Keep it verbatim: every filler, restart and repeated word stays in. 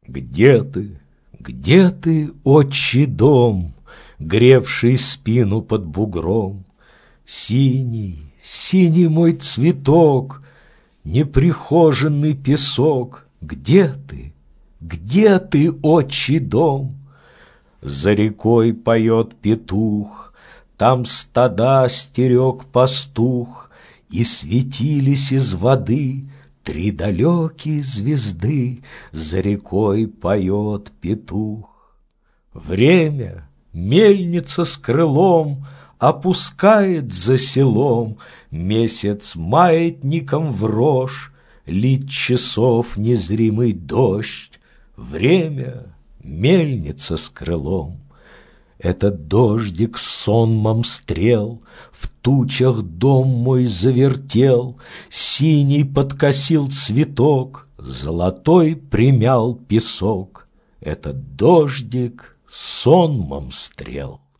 Где ты, где ты, отчий дом, гревший спину под бугром? Синий, синий мой цветок, неприхоженный песок, где ты, где ты, отчий дом? За рекой поет петух, там стада стерег пастух, и светились из воды три далекие звезды. За рекой поет петух. Время, мельница с крылом, опускает за селом. Месяц маятником в рожь, лить часов незримый дождь. Время, мельница с крылом. Этот дождик сонмом стрел в тучах дом мой завертел, синий подкосил цветок, золотой примял песок. Этот дождик сонмом стрел.